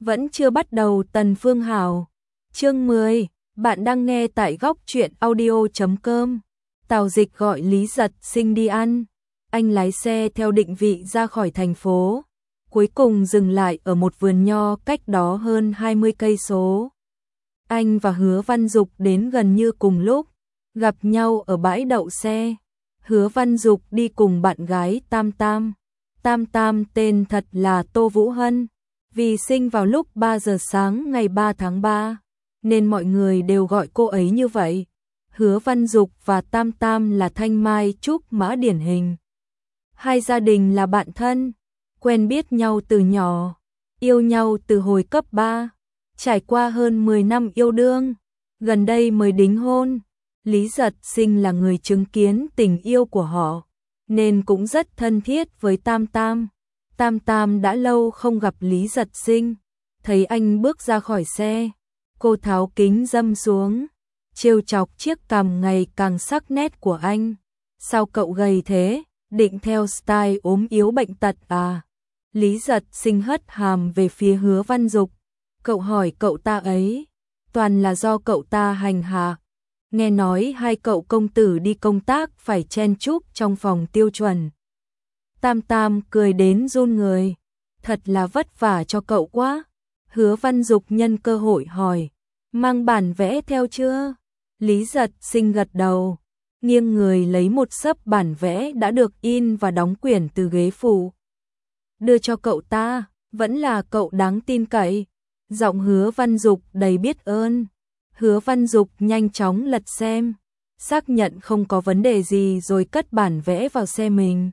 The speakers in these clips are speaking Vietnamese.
Vẫn chưa bắt đầu Tần Phương Hảo. Chương 10, bạn đang nghe tại góc truyện audio.com. Tào Dịch gọi Lý Giật Sinh đi ăn. Anh lái xe theo định vị ra khỏi thành phố, cuối cùng dừng lại ở một vườn nho cách đó hơn 20 cây số. Anh và Hứa Văn Dục đến gần như cùng lúc, gặp nhau ở bãi đậu xe. Hứa Văn Dục đi cùng bạn gái Tam Tam. Tam Tam tên thật là Tô Vũ Hân, vì sinh vào lúc 3 giờ sáng ngày 3 tháng 3, nên mọi người đều gọi cô ấy như vậy. Hứa Văn Dục và Tam Tam là thanh mai trúc mã điển hình. Hai gia đình là bạn thân, quen biết nhau từ nhỏ, yêu nhau từ hồi cấp 3, trải qua hơn 10 năm yêu đương, gần đây mới đính hôn. Lý Giật Sinh là người chứng kiến tình yêu của họ, nên cũng rất thân thiết với Tam Tam. Tam Tam đã lâu không gặp Lý Giật Sinh, thấy anh bước ra khỏi xe, cô tháo kính râm xuống, trêu chọc chiếc cằm ngày càng sắc nét của anh. Sao cậu gầy thế, định theo style ốm yếu bệnh tật à? Lý Giật Sinh hất hàm về phía Hứa Văn Dục, cậu hỏi cậu ta ấy, toàn là do cậu ta hành hạ. Nghe nói hai cậu công tử đi công tác phải chen chúc trong phòng tiêu chuẩn. Tam Tam cười đến run người, thật là vất vả cho cậu quá. Hứa Văn Dục nhân cơ hội hỏi, mang bản vẽ theo chưa? Lý Giật Sinh gật đầu, nghiêng người lấy một xấp bản vẽ đã được in và đóng quyển từ ghế phụ, đưa cho cậu ta. Vẫn là cậu đáng tin cậy. Giọng Hứa Văn Dục đầy biết ơn. Hứa Văn Dục nhanh chóng lật xem, xác nhận không có vấn đề gì rồi cất bản vẽ vào xe mình.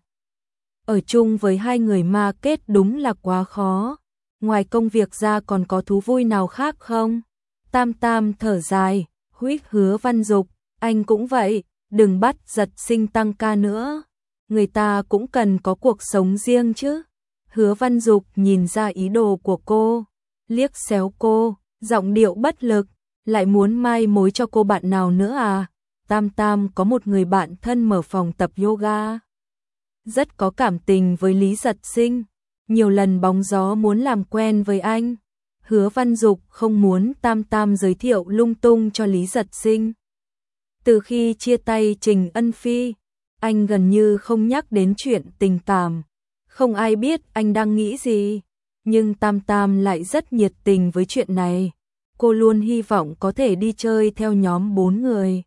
Ở chung với hai người ma kết đúng là quá khó. Ngoài công việc ra còn có thú vui nào khác không? Tam Tam thở dài, huých Hứa Văn Dục, anh cũng vậy, đừng bắt Giật Sinh tăng ca nữa. Người ta cũng cần có cuộc sống riêng chứ. Hứa Văn Dục nhìn ra ý đồ của cô, liếc xéo cô, giọng điệu bất lực, lại muốn mai mối cho cô bạn nào nữa à? Tam Tam có một người bạn thân mở phòng tập yoga, rất có cảm tình với Lý Giật Sinh, nhiều lần bóng gió muốn làm quen với anh. Hứa Văn Dục không muốn Tam Tam giới thiệu lung tung cho Lý Giật Sinh. Từ khi chia tay Trình Ân Phi, anh gần như không nhắc đến chuyện tình cảm, không ai biết anh đang nghĩ gì, nhưng Tam Tam lại rất nhiệt tình với chuyện này. Cô luôn hy vọng có thể đi chơi theo nhóm 4 người.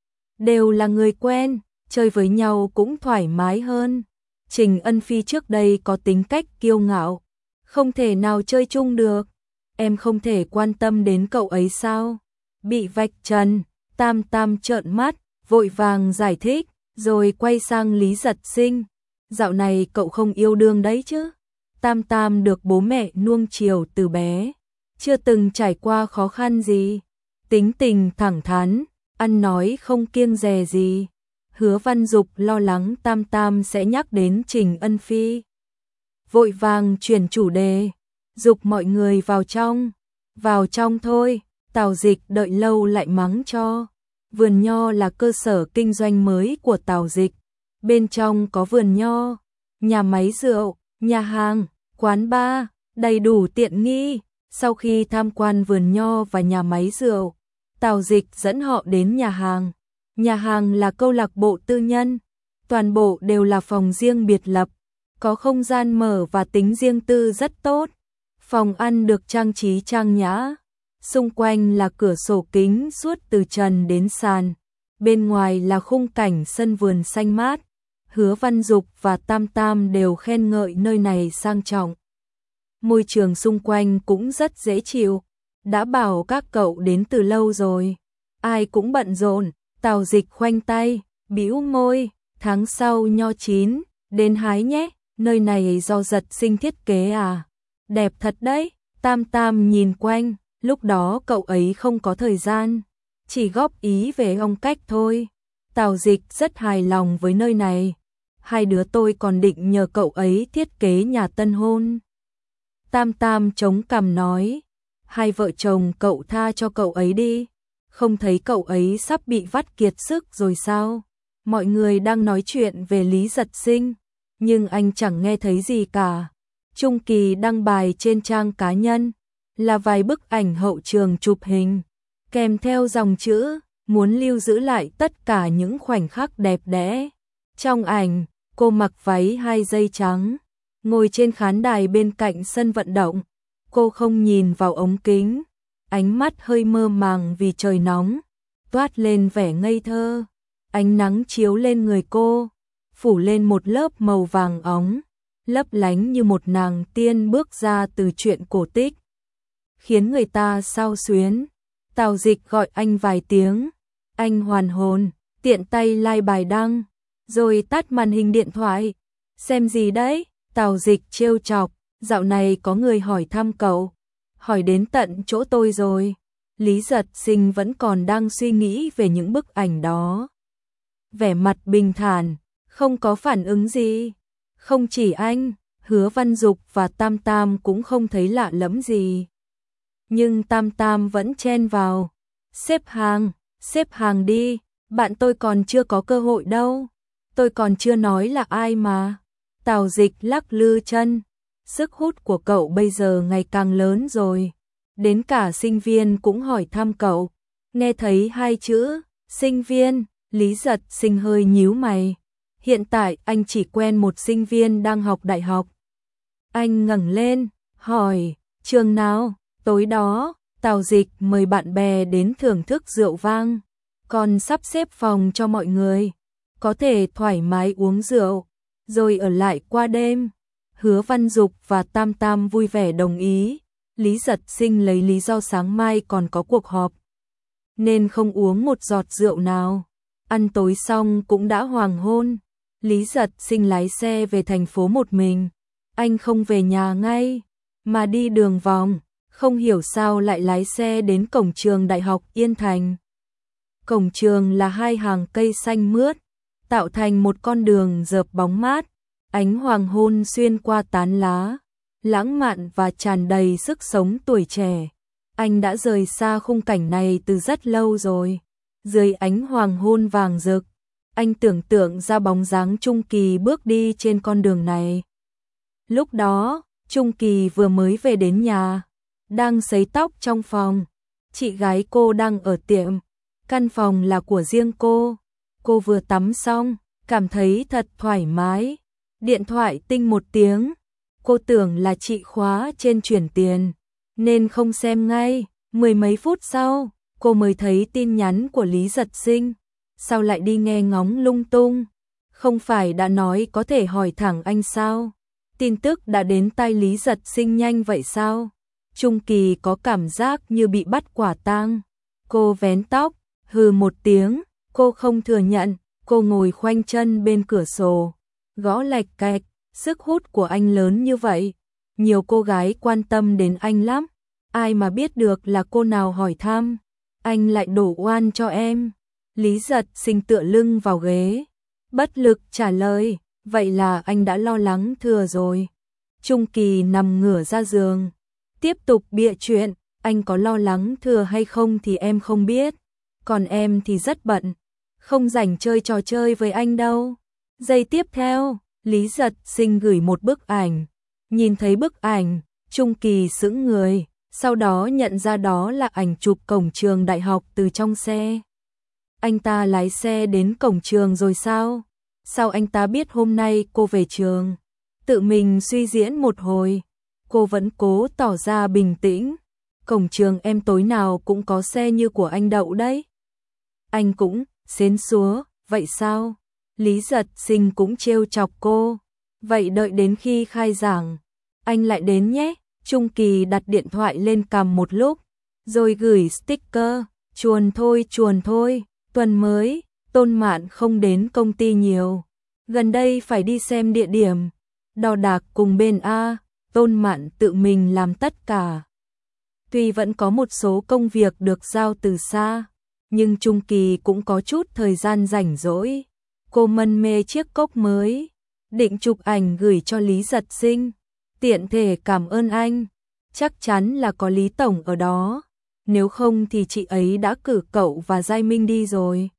Đều là người quen, chơi với nhau cũng thoải mái hơn. Trình Ân Phi trước đây có tính cách kiêu ngạo, không thể nào chơi chung được. Em không thể quan tâm đến cậu ấy sao? Bị vạch trần, Tam Tam trợn mắt, vội vàng giải thích, rồi quay sang Lý Giật Sinh. Dạo này cậu không yêu đương đấy chứ? Tam Tam được bố mẹ nuông chiều từ bé, chưa từng trải qua khó khăn gì, tính tình thẳng thắn, ăn nói không kiêng dè gì. Hứa Văn Dục lo lắng Tam Tam sẽ nhắc đến Trình Ân Phi, vội vàng chuyển chủ đề, dục mọi người vào trong. Vào trong thôi. Tào Dịch đợi lâu lại mắng cho. Vườn nho là cơ sở kinh doanh mới của Tào Dịch, bên trong có vườn nho, nhà máy rượu, nhà hàng, quán bar, đầy đủ tiện nghi. Sau khi tham quan vườn nho và nhà máy rượu, Tào Dịch dẫn họ đến nhà hàng. Nhà hàng là câu lạc bộ tư nhân, toàn bộ đều là phòng riêng biệt lập, có không gian mở và tính riêng tư rất tốt. Phòng ăn được trang trí trang nhã, xung quanh là cửa sổ kính suốt từ trần đến sàn, bên ngoài là khung cảnh sân vườn xanh mát. Hứa Văn Dục và Tam Tam đều khen ngợi nơi này sang trọng. Môi trường xung quanh cũng rất dễ chịu, đã bảo các cậu đến từ lâu rồi, ai cũng bận rộn. Tào Dịch khoanh tay, bĩu môi, tháng sau nho chín, đến hái nhé, nơi này do Giật Sinh thiết kế à? Đẹp thật đấy. Tam Tam nhìn quanh, lúc đó cậu ấy không có thời gian, chỉ góp ý về phong cách thôi. Tào Dịch rất hài lòng với nơi này, hai đứa tôi còn định nhờ cậu ấy thiết kế nhà tân hôn. Tam Tam chống cằm nói, hai vợ chồng cậu tha cho cậu ấy đi, không thấy cậu ấy sắp bị vắt kiệt sức rồi sao? Mọi người đang nói chuyện về Lý Giật Sinh, nhưng anh chẳng nghe thấy gì cả. Trung Kỳ đăng bài trên trang cá nhân, là vài bức ảnh hậu trường chụp hình, kèm theo dòng chữ, muốn lưu giữ lại tất cả những khoảnh khắc đẹp đẽ. Trong ảnh, cô mặc váy 2 dây trắng, ngồi trên khán đài bên cạnh sân vận động. Cô không nhìn vào ống kính, ánh mắt hơi mơ màng vì trời nóng, toát lên vẻ ngây thơ. Ánh nắng chiếu lên người cô, phủ lên một lớp màu vàng óng, lấp lánh như một nàng tiên bước ra từ truyện cổ tích, khiến người ta xao xuyến. Tào Dịch gọi anh vài tiếng, anh hoàn hồn, tiện tay like bài đăng, rồi tắt màn hình điện thoại. Xem gì đấy? Tào Dịch trêu chọc, dạo này có người hỏi thăm cậu, hỏi đến tận chỗ tôi rồi. Lý Giật Sinh vẫn còn đang suy nghĩ về những bức ảnh đó. Vẻ mặt bình thản, không có phản ứng gì. Không chỉ anh, Hứa Văn Dục và Tam Tam cũng không thấy lạ lẫm gì. Nhưng Tam Tam vẫn chen vào. Xếp hàng đi, bạn tôi còn chưa có cơ hội đâu. Tôi còn chưa nói là ai mà. Tào Dịch lắc lư chân. Sức hút của cậu bây giờ ngày càng lớn rồi. Đến cả sinh viên cũng hỏi thăm cậu. Nghe thấy 2 chữ, sinh viên, Lý Giật Sinh hơi nhíu mày. Hiện tại anh chỉ quen một sinh viên đang học đại học. Anh ngẩng lên, hỏi, trường nào? Tối đó, Tào Dịch mời bạn bè đến thưởng thức rượu vang, còn sắp xếp phòng cho mọi người, có thể thoải mái uống rượu, rồi ở lại qua đêm. Hứa Văn Dục và Tam Tam vui vẻ đồng ý. Lý Giật Sinh lấy lý do sáng mai còn có cuộc họp, nên không uống một giọt rượu nào. Ăn tối xong cũng đã hoàng hôn. Lý Giật Sinh lái xe về thành phố một mình. Anh không về nhà ngay, mà đi đường vòng. Không hiểu sao lại lái xe đến cổng trường Đại học Yên Thành. Cổng trường là 2 hàng cây xanh mướt, tạo thành một con đường rợp bóng mát. Ánh hoàng hôn xuyên qua tán lá, lãng mạn và tràn đầy sức sống tuổi trẻ. Anh đã rời xa khung cảnh này từ rất lâu rồi. Dưới ánh hoàng hôn vàng rực, anh tưởng tượng ra bóng dáng Trung Kỳ bước đi trên con đường này. Lúc đó, Trung Kỳ vừa mới về đến nhà, đang sấy tóc trong phòng. Chị gái cô đang ở tiệm, căn phòng là của riêng cô. Cô vừa tắm xong, cảm thấy thật thoải mái. Điện thoại tinh một tiếng, cô tưởng là chị Khóa trên chuyển tiền, nên không xem ngay. 10 mấy phút sau, cô mới thấy tin nhắn của Lý Giật Sinh. Sao lại đi nghe ngóng lung tung? Không phải đã nói có thể hỏi thẳng anh sao? Tin tức đã đến tai Lý Giật Sinh nhanh vậy sao? Trung Kỳ có cảm giác như bị bắt quả tang. Cô vén tóc, hừ một tiếng, cô không thừa nhận. Cô ngồi khoanh chân bên cửa sổ, gõ lạch cạch. Sức hút của anh lớn như vậy, nhiều cô gái quan tâm đến anh lắm. Ai mà biết được là cô nào hỏi thăm, anh lại đổ oan cho em. Lý Giật Sinh tựa lưng vào ghế, bất lực trả lời, vậy là anh đã lo lắng thừa rồi. Trung Kỳ nằm ngửa ra giường, tiếp tục bịa chuyện, anh có lo lắng thừa hay không thì em không biết, còn em thì rất bận, không rảnh chơi trò chơi với anh đâu. Giây tiếp theo, Lý Giật Sinh gửi một bức ảnh. Nhìn thấy bức ảnh, Trung Kỳ sững người, sau đó nhận ra đó là ảnh chụp cổng trường đại học từ trong xe. Anh ta lái xe đến cổng trường rồi sao? Sao anh ta biết hôm nay cô về trường? Tự mình suy diễn một hồi, cô vẫn cố tỏ ra bình tĩnh. Cổng trường em tối nào cũng có xe như của anh đậu đấy. Anh cũng xến xúa, vậy sao? Lý Giật Sinh cũng trêu chọc cô. Vậy đợi đến khi khai giảng, anh lại đến nhé. Trung Kỳ đặt điện thoại lên cằm một lúc, rồi gửi sticker, chuồn thôi, tuần mới, Tôn Mạn không đến công ty nhiều. Gần đây phải đi xem địa điểm, đo đạc cùng bên A, Tôn Mạn tự mình làm tất cả. Tuy vẫn có một số công việc được giao từ xa, nhưng Trung Kỳ cũng có chút thời gian rảnh rỗi. Cô mân mê chiếc cốc mới, định chụp ảnh gửi cho Lý Giật Sinh, tiện thể cảm ơn anh. Chắc chắn là có Lý Tổng ở đó, nếu không thì chị ấy đã cử cậu và Giai Minh đi rồi.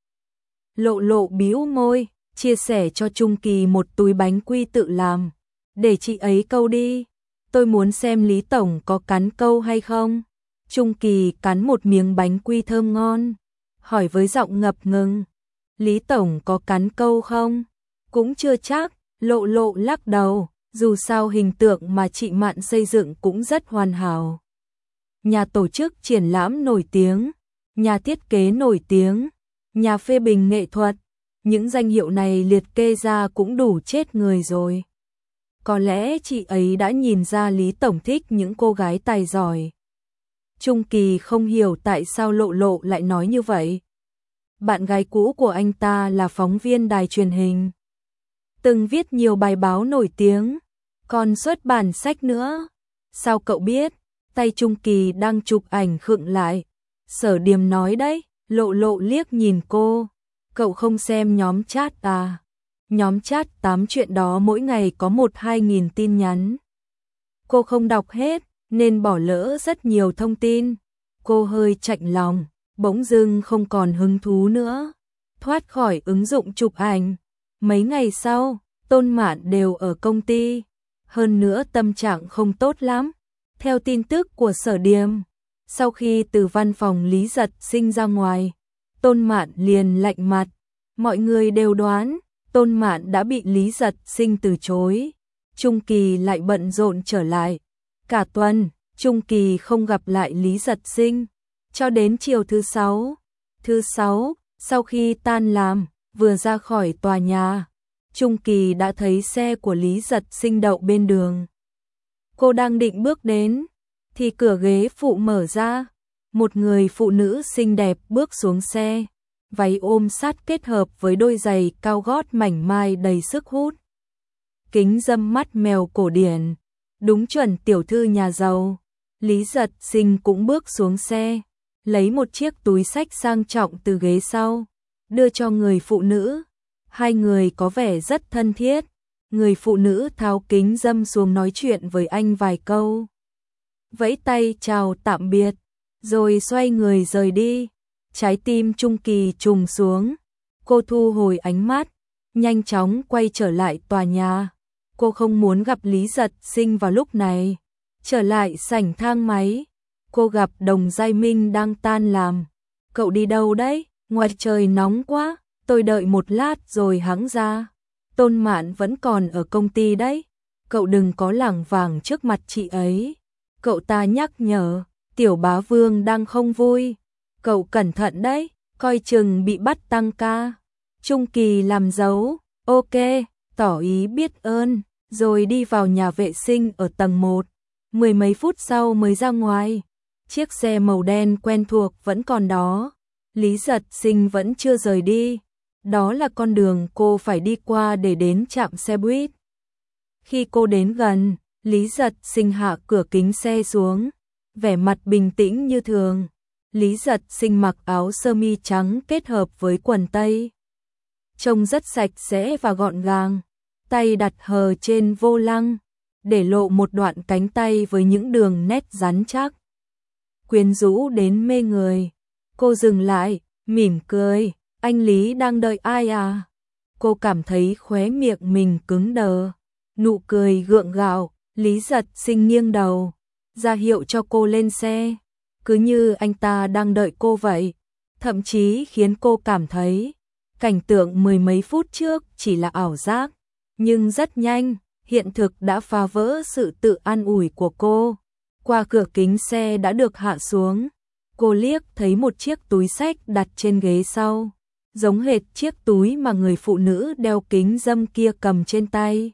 Lộ Lộ bĩu môi, chia sẻ cho Trung Kỳ một túi bánh quy tự làm, để chị ấy câu đi. tôi muốn xem Lý Tổng có cắn câu hay không. Trung Kỳ cắn một miếng bánh quy thơm ngon, hỏi với giọng ngập ngừng. Lý Tổng có cắn câu không? Cũng chưa chắc, Lộ Lộ lắc đầu, dù sao hình tượng mà chị Mạn xây dựng cũng rất hoàn hảo. Nhà tổ chức triển lãm nổi tiếng, nhà thiết kế nổi tiếng, nhà phê bình nghệ thuật, những danh hiệu này liệt kê ra cũng đủ chết người rồi. Có lẽ chị ấy đã nhìn ra Lý Tổng thích những cô gái tài giỏi. Trung Kỳ không hiểu tại sao Lộ Lộ lại nói như vậy. Bạn gái cũ của anh ta là phóng viên đài truyền hình, từng viết nhiều bài báo nổi tiếng, còn xuất bản sách nữa. Sao cậu biết? Tay Trung Kỳ đang chụp ảnh khựng lại. Sở Điềm nói đấy. Lộ Lộ liếc nhìn cô. Cậu không xem nhóm chat à? Nhóm chat 8 chuyện đó mỗi ngày có 1-2 nghìn tin nhắn. Cô không đọc hết, nên bỏ lỡ rất nhiều thông tin. Cô hơi chạnh lòng, bỗng dưng không còn hứng thú nữa. Thoát khỏi ứng dụng chụp ảnh. Mấy ngày sau, Tôn Mạn đều ở công ty. Hơn nữa tâm trạng không tốt lắm. Theo tin tức của Sở Điềm, sau khi từ văn phòng Lý Giật Sinh ra ngoài, Tôn Mạn liền lạnh mặt. Mọi người đều đoán Tôn Mạn đã bị Lý Giật Sinh từ chối. Trung Kỳ lại bận rộn trở lại. Cả tuần, Trung Kỳ không gặp lại Lý Giật Sinh. Cho đến chiều thứ sáu, sau khi tan làm, vừa ra khỏi tòa nhà, Trung Kỳ đã thấy xe của Lý Giật Sinh đậu bên đường. Cô đang định bước đến, thì cửa ghế phụ mở ra. Một người phụ nữ xinh đẹp bước xuống xe, váy ôm sát kết hợp với đôi giày cao gót mảnh mai đầy sức hút. Kính râm mắt mèo cổ điển, đúng chuẩn tiểu thư nhà giàu. Lý Giật Sinh cũng bước xuống xe, lấy một chiếc túi xách sang trọng từ ghế sau, đưa cho người phụ nữ. Hai người có vẻ rất thân thiết. Người phụ nữ tháo kính râm xuống nói chuyện với anh vài câu, vẫy tay chào tạm biệt, rồi xoay người rời đi. Trái tim Trung Kỳ trùng xuống. Cô thu hồi ánh mắt, nhanh chóng quay trở lại tòa nhà. Cô không muốn gặp Lý Giật Sinh vào lúc này. Trở lại sảnh thang máy, cô gặp Đồng Giai Minh đang tan làm. Cậu đi đâu đấy? Ngoài trời nóng quá, tôi đợi một lát rồi hẵng ra. Tôn Mạn vẫn còn ở công ty đấy. Cậu đừng có lảng vảng trước mặt chị ấy. Cậu ta nhắc nhở, Tiểu Bá Vương đang không vui. Cậu cẩn thận đấy, coi chừng bị bắt tăng ca. Trung Kỳ làm dấu, ok, tỏ ý biết ơn, rồi đi vào nhà vệ sinh ở tầng 1. Mười mấy phút sau mới ra ngoài. Chiếc xe màu đen quen thuộc vẫn còn đó. Lý Giật Sinh vẫn chưa rời đi. Đó là con đường cô phải đi qua để đến trạm xe buýt. Khi cô đến gần, Lý Giật Sinh hạ cửa kính xe xuống, vẻ mặt bình tĩnh như thường. Lý Giật Sinh mặc áo sơ mi trắng kết hợp với quần tây, trông rất sạch sẽ và gọn gàng. Tay đặt hờ trên vô lăng, để lộ một đoạn cánh tay với những đường nét rắn chắc, quyến rũ đến mê người. Cô dừng lại, mỉm cười. Anh Lý đang đợi ai à? Cô cảm thấy khóe miệng mình cứng đờ. Nụ cười gượng gạo. Lý Giật Sinh nghiêng đầu, ra hiệu cho cô lên xe. Cứ như anh ta đang đợi cô vậy. Thậm chí khiến cô cảm thấy cảnh tượng mười mấy phút trước chỉ là ảo giác. Nhưng rất nhanh, hiện thực đã phá vỡ sự tự an ủi của cô. Qua cửa kính xe đã được hạ xuống. Cô liếc thấy một chiếc túi xách đặt trên ghế sau, giống hệt chiếc túi mà người phụ nữ đeo kính râm kia cầm trên tay.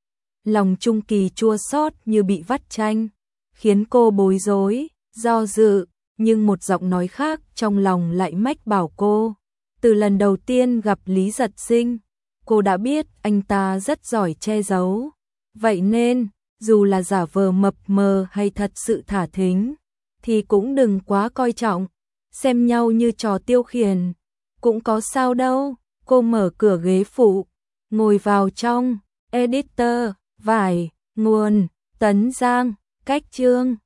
Lòng Trung Kỳ chua xót như bị vắt chanh, khiến cô bối rối, do dự, nhưng một giọng nói khác trong lòng lại mách bảo cô. Từ lần đầu tiên gặp Lý Giật Sinh, cô đã biết anh ta rất giỏi che giấu. Vậy nên, dù là giả vờ mập mờ hay thật sự thả thính, thì cũng đừng quá coi trọng, xem nhau như trò tiêu khiển. Cũng có sao đâu. Cô mở cửa ghế phụ, ngồi vào trong. Editor, vải, nguồn, Tấn Giang, cách chương.